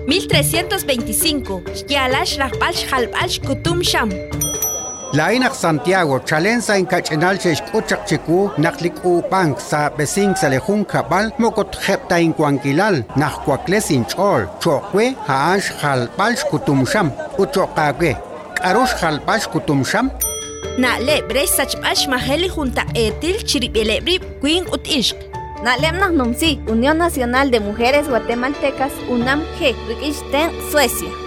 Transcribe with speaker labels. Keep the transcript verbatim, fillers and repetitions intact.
Speaker 1: mil trescientos veinticinco, Yalash Rajpalch Jalpalch Kutum Sham.
Speaker 2: Lainak Santiago, Chalenza en Cachenalche Uchak Chiku, Naklik U Bank, Sa Besing Salejun Kabal, Mokot Hepta in Quanquilal, Nahuaclesin Chol, Chokwe, Haash Jalpalch Kutum Sham, Uchokage, Arush Jalpalch Kutum Sham.
Speaker 1: Na le Bresach Bash Maheli Junta Etil Chiribelebrib, Queen Utishk.
Speaker 3: Nalemnas Numsi, Unión Nacional de Mujeres Guatemaltecas, UNAM G, Rikishten, Suecia.